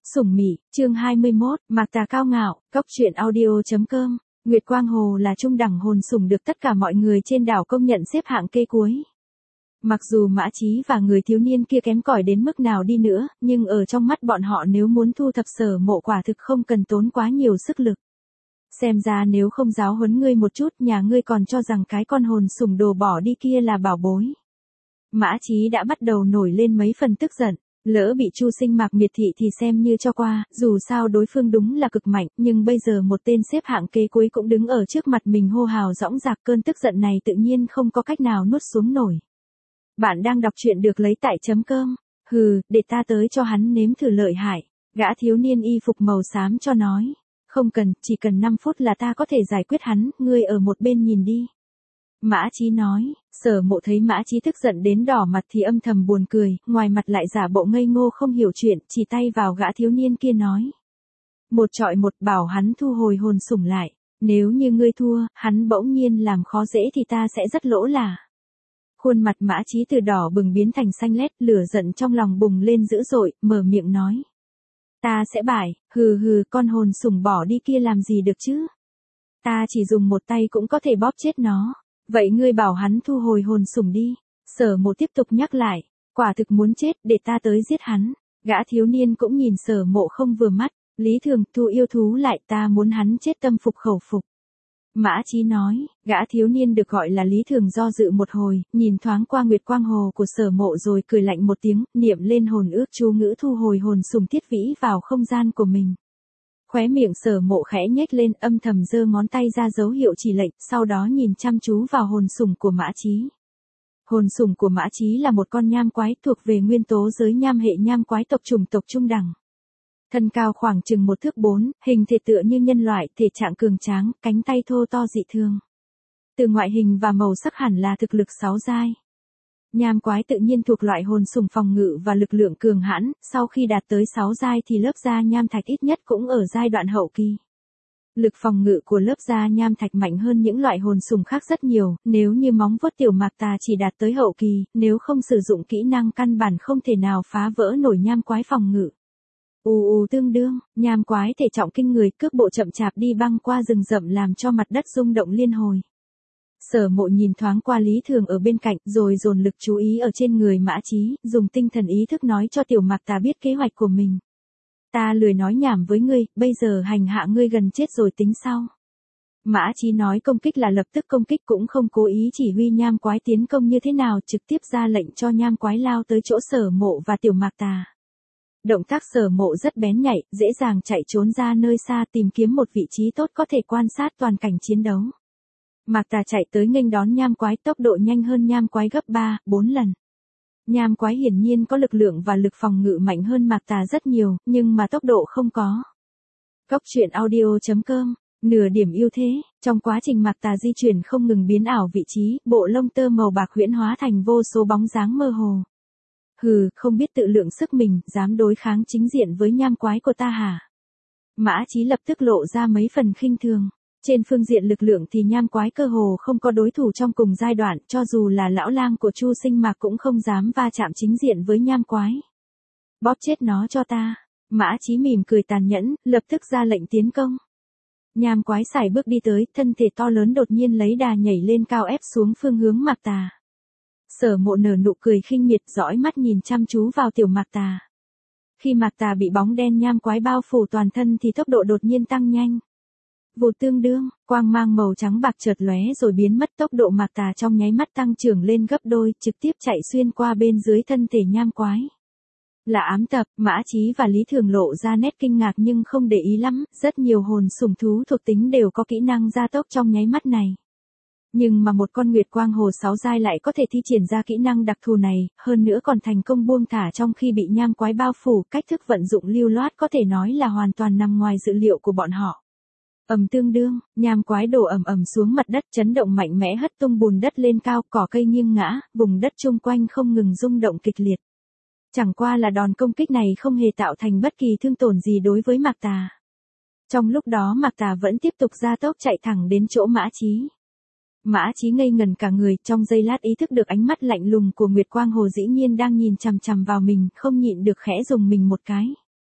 Sủng Mị, chương 21, Mạc Tà cao ngạo, cóc truyện audio.com. Nguyệt Quang Hồ là trung đẳng hồn sủng được tất cả mọi người trên đảo công nhận xếp hạng kê cuối. Mặc dù Mã Chí và người thiếu niên kia kém cỏi đến mức nào đi nữa, nhưng ở trong mắt bọn họ nếu muốn thu thập Sở Mộ quả thực không cần tốn quá nhiều sức lực. Xem ra nếu không giáo huấn ngươi một chút, nhà ngươi còn cho rằng cái con hồn sủng đồ bỏ đi kia là bảo bối. Mã Chí đã bắt đầu nổi lên mấy phần tức giận. Lỡ bị Chu Sinh Mạc miệt thị thì xem như cho qua, dù sao đối phương đúng là cực mạnh, nhưng bây giờ một tên xếp hạng kế cuối cũng đứng ở trước mặt mình hô hào dõng dạc, cơn tức giận này tự nhiên không có cách nào nuốt xuống nổi. Bạn đang đọc truyện được lấy tại .com. Hừ, để ta tới cho hắn nếm thử lợi hại. Gã thiếu niên y phục màu xám cho nói. Không cần, chỉ cần 5 phút là ta có thể giải quyết hắn, ngươi ở một bên nhìn đi. Mã Chí nói. Sở Mộ thấy Mã Chí tức giận đến đỏ mặt thì âm thầm buồn cười, ngoài mặt lại giả bộ ngây ngô không hiểu chuyện, chỉ tay vào gã thiếu niên kia nói. Một trọi một, bảo hắn thu hồi hồn sủng lại, nếu như ngươi thua, hắn bỗng nhiên làm khó dễ thì ta sẽ rất lỗ là. Khuôn mặt Mã Chí từ đỏ bừng biến thành xanh lét, lửa giận trong lòng bùng lên dữ dội, mở miệng nói. Ta sẽ bại, hừ hừ, con hồn sủng bỏ đi kia làm gì được chứ? Ta chỉ dùng một tay cũng có thể bóp chết nó. Vậy ngươi bảo hắn thu hồi hồn sủng đi. Sở Mộ tiếp tục nhắc lại. Quả thực muốn chết, để ta tới giết hắn. Gã thiếu niên cũng nhìn Sở Mộ không vừa mắt. Lý Thường, thu yêu thú lại, ta muốn hắn chết tâm phục khẩu phục. Mã Chí nói. Gã thiếu niên được gọi là Lý Thường do dự một hồi, nhìn thoáng qua Nguyệt Quang Hồ của Sở Mộ rồi cười lạnh một tiếng, niệm lên hồn ước chú ngữ thu hồi hồn sủng Thiết Vĩ vào không gian của mình. Khóe miệng Sở Mộ khẽ nhếch lên, âm thầm giơ ngón tay ra dấu hiệu chỉ lệnh, sau đó nhìn chăm chú vào hồn sủng của Mã Chí. Hồn sủng của Mã Chí là một con nham quái thuộc về nguyên tố giới nham hệ nham quái tộc chủng tộc trung đẳng. Thân cao khoảng chừng 1 thước 4, hình thể tựa như nhân loại, thể trạng cường tráng, cánh tay thô to dị thường. Từ ngoại hình và màu sắc hẳn là thực lực 6 giai. Nham quái tự nhiên thuộc loại hồn sủng phòng ngự và lực lượng cường hãn, sau khi đạt tới 6 giai thì lớp da nham thạch ít nhất cũng ở giai đoạn hậu kỳ. Lực phòng ngự của lớp da nham thạch mạnh hơn những loại hồn sủng khác rất nhiều, nếu như móng vuốt tiểu Mạc Tà chỉ đạt tới hậu kỳ, nếu không sử dụng kỹ năng căn bản không thể nào phá vỡ nổi nham quái phòng ngự. Tương đương, nham quái thể trọng kinh người, cước bộ chậm chạp đi băng qua rừng rậm làm cho mặt đất rung động liên hồi. Sở Mộ nhìn thoáng qua Lý Thường ở bên cạnh rồi dồn lực chú ý ở trên người Mã Chí, dùng tinh thần ý thức nói cho tiểu Mạc Tà biết kế hoạch của mình. Ta lười nói nhảm với ngươi, bây giờ hành hạ ngươi gần chết rồi tính sau. Mã Chí nói công kích là lập tức công kích, cũng không cố ý chỉ huy nham quái tiến công như thế nào, trực tiếp ra lệnh cho nham quái lao tới chỗ Sở Mộ và tiểu Mạc Tà. Động tác Sở Mộ rất bén nhạy, dễ dàng chạy trốn ra nơi xa tìm kiếm một vị trí tốt có thể quan sát toàn cảnh chiến đấu. Mạc Tà chạy tới nghênh đón nham quái, tốc độ nhanh hơn nham quái gấp 3, 4 lần. Nham quái hiển nhiên có lực lượng và lực phòng ngự mạnh hơn Mạc Tà rất nhiều, nhưng mà tốc độ không có. Cóc truyện audio.com, nửa điểm ưu thế, trong quá trình Mạc Tà di chuyển không ngừng biến ảo vị trí, bộ lông tơ màu bạc huyễn hóa thành vô số bóng dáng mơ hồ. Hừ, không biết tự lượng sức mình, dám đối kháng chính diện với nham quái của ta hả? Mã Chí lập tức lộ ra mấy phần khinh thường. Trên phương diện lực lượng thì nham quái cơ hồ không có đối thủ trong cùng giai đoạn, cho dù là lão lang của Chu Sinh Mạc cũng không dám va chạm chính diện với nham quái. Bóp chết nó cho ta. Mã Chí mỉm cười tàn nhẫn, lập tức ra lệnh tiến công. Nham quái sải bước đi tới, thân thể to lớn đột nhiên lấy đà nhảy lên cao ép xuống phương hướng Mạc Tà. Sở Mộ nở nụ cười khinh miệt, dõi mắt nhìn chăm chú vào tiểu Mạc Tà. Khi Mạc Tà bị bóng đen nham quái bao phủ toàn thân thì tốc độ đột nhiên tăng nhanh. Vụt tương đương, quang mang màu trắng bạc chợt lóe rồi biến mất, tốc độ Mạc Tà trong nháy mắt tăng trưởng lên gấp đôi, trực tiếp chạy xuyên qua bên dưới thân thể nham quái. Là ám tập, Mã Chí và Lý Thường lộ ra nét kinh ngạc nhưng không để ý lắm, rất nhiều hồn sủng thú thuộc tính đều có kỹ năng gia tốc trong nháy mắt này. Nhưng mà một con Nguyệt Quang Hồ 6 giai lại có thể thi triển ra kỹ năng đặc thù này, hơn nữa còn thành công buông thả trong khi bị nham quái bao phủ, cách thức vận dụng lưu loát có thể nói là hoàn toàn nằm ngoài dự liệu của bọn họ. Tương đương, nham quái đổ ầm xuống mặt đất, chấn động mạnh mẽ hất tung bùn đất lên cao, cỏ cây nghiêng ngã, vùng đất chung quanh không ngừng rung động kịch liệt. Chẳng qua là đòn công kích này không hề tạo thành bất kỳ thương tổn gì đối với Mạc Tà. Trong lúc đó Mạc Tà vẫn tiếp tục gia tốc chạy thẳng đến chỗ Mã Chí. Mã Chí ngây ngần cả người, trong giây lát ý thức được ánh mắt lạnh lùng của Nguyệt Quang Hồ dĩ nhiên đang nhìn chằm chằm vào mình, không nhịn được khẽ dùng mình một cái.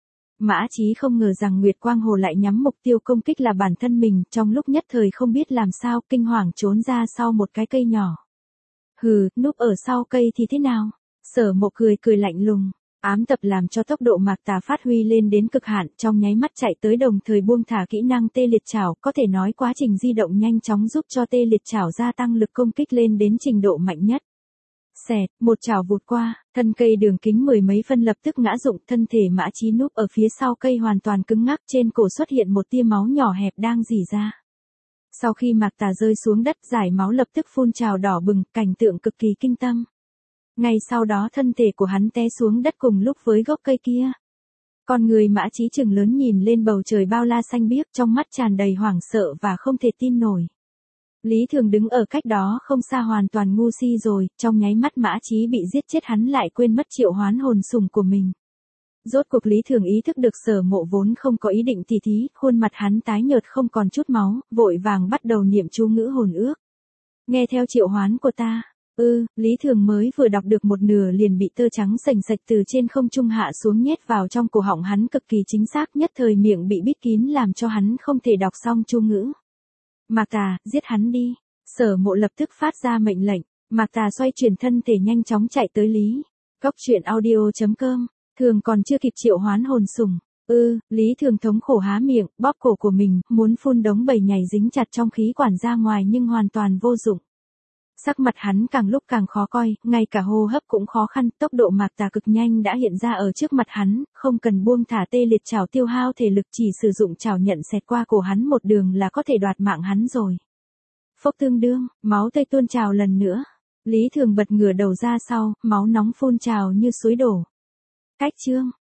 Mã Chí không ngờ rằng Nguyệt Quang Hồ lại nhắm mục tiêu công kích là bản thân mình, trong lúc nhất thời không biết làm sao, kinh hoàng trốn ra sau một cái cây nhỏ. Hừ, núp ở sau cây thì thế nào? Sở Mộ cười cười lạnh lùng, ám tập làm cho tốc độ Mạc Tà phát huy lên đến cực hạn, trong nháy mắt chạy tới đồng thời buông thả kỹ năng tê liệt chảo, có thể nói quá trình di động nhanh chóng giúp cho tê liệt chảo gia tăng lực công kích lên đến trình độ mạnh nhất. Xẹt, một chảo vụt qua, thân cây đường kính 10 mấy phân lập tức ngã rụng, thân thể Mã Chí núp ở phía sau cây hoàn toàn cứng ngắc, trên cổ xuất hiện một tia máu nhỏ hẹp đang rỉ ra. Sau khi Mạc Tà rơi xuống đất, dải máu lập tức phun trào đỏ bừng, cảnh tượng cực kỳ kinh tâm. Ngay sau đó thân thể của hắn té xuống đất cùng lúc với gốc cây kia. Con người Mã Chí trừng lớn nhìn lên bầu trời bao la xanh biếc, trong mắt tràn đầy hoảng sợ và không thể tin nổi. Lý Thường đứng ở cách đó không xa hoàn toàn ngu si rồi, trong nháy mắt Mã Chí bị giết chết hắn lại quên mất triệu hoán hồn sùng của mình. Rốt cuộc Lý Thường ý thức được Sở Mộ vốn không có ý định tỉ thí, khuôn mặt hắn tái nhợt không còn chút máu, vội vàng bắt đầu niệm chú ngữ hồn ước. Nghe theo triệu hoán của ta. Lý Thường mới vừa đọc được một nửa liền bị tơ trắng sành sạch từ trên không trung hạ xuống nhét vào trong cổ họng hắn cực kỳ chính xác, nhất thời miệng bị bít kín làm cho hắn không thể đọc xong chú ngữ. Mạc Tà, giết hắn đi. Sở Mộ lập tức phát ra mệnh lệnh, Mạc Tà xoay chuyển thân thể nhanh chóng chạy tới Lý. Góc truyện audio.com, Thường còn chưa kịp triệu hoán hồn sủng. Lý Thường thống khổ há miệng, bóp cổ của mình, muốn phun đống bầy nhảy dính chặt trong khí quản ra ngoài nhưng hoàn toàn vô dụng. Sắc mặt hắn càng lúc càng khó coi, ngay cả hô hấp cũng khó khăn, tốc độ Mạc Tà cực nhanh đã hiện ra ở trước mặt hắn, không cần buông thả tê liệt chảo tiêu hao thể lực, chỉ sử dụng chảo nhận xẹt qua cổ hắn một đường là có thể đoạt mạng hắn rồi. Phốc tương đương, máu tươi tuôn trào lần nữa. Lý Thường bật ngửa đầu ra sau, máu nóng phun trào như suối đổ. Cách chương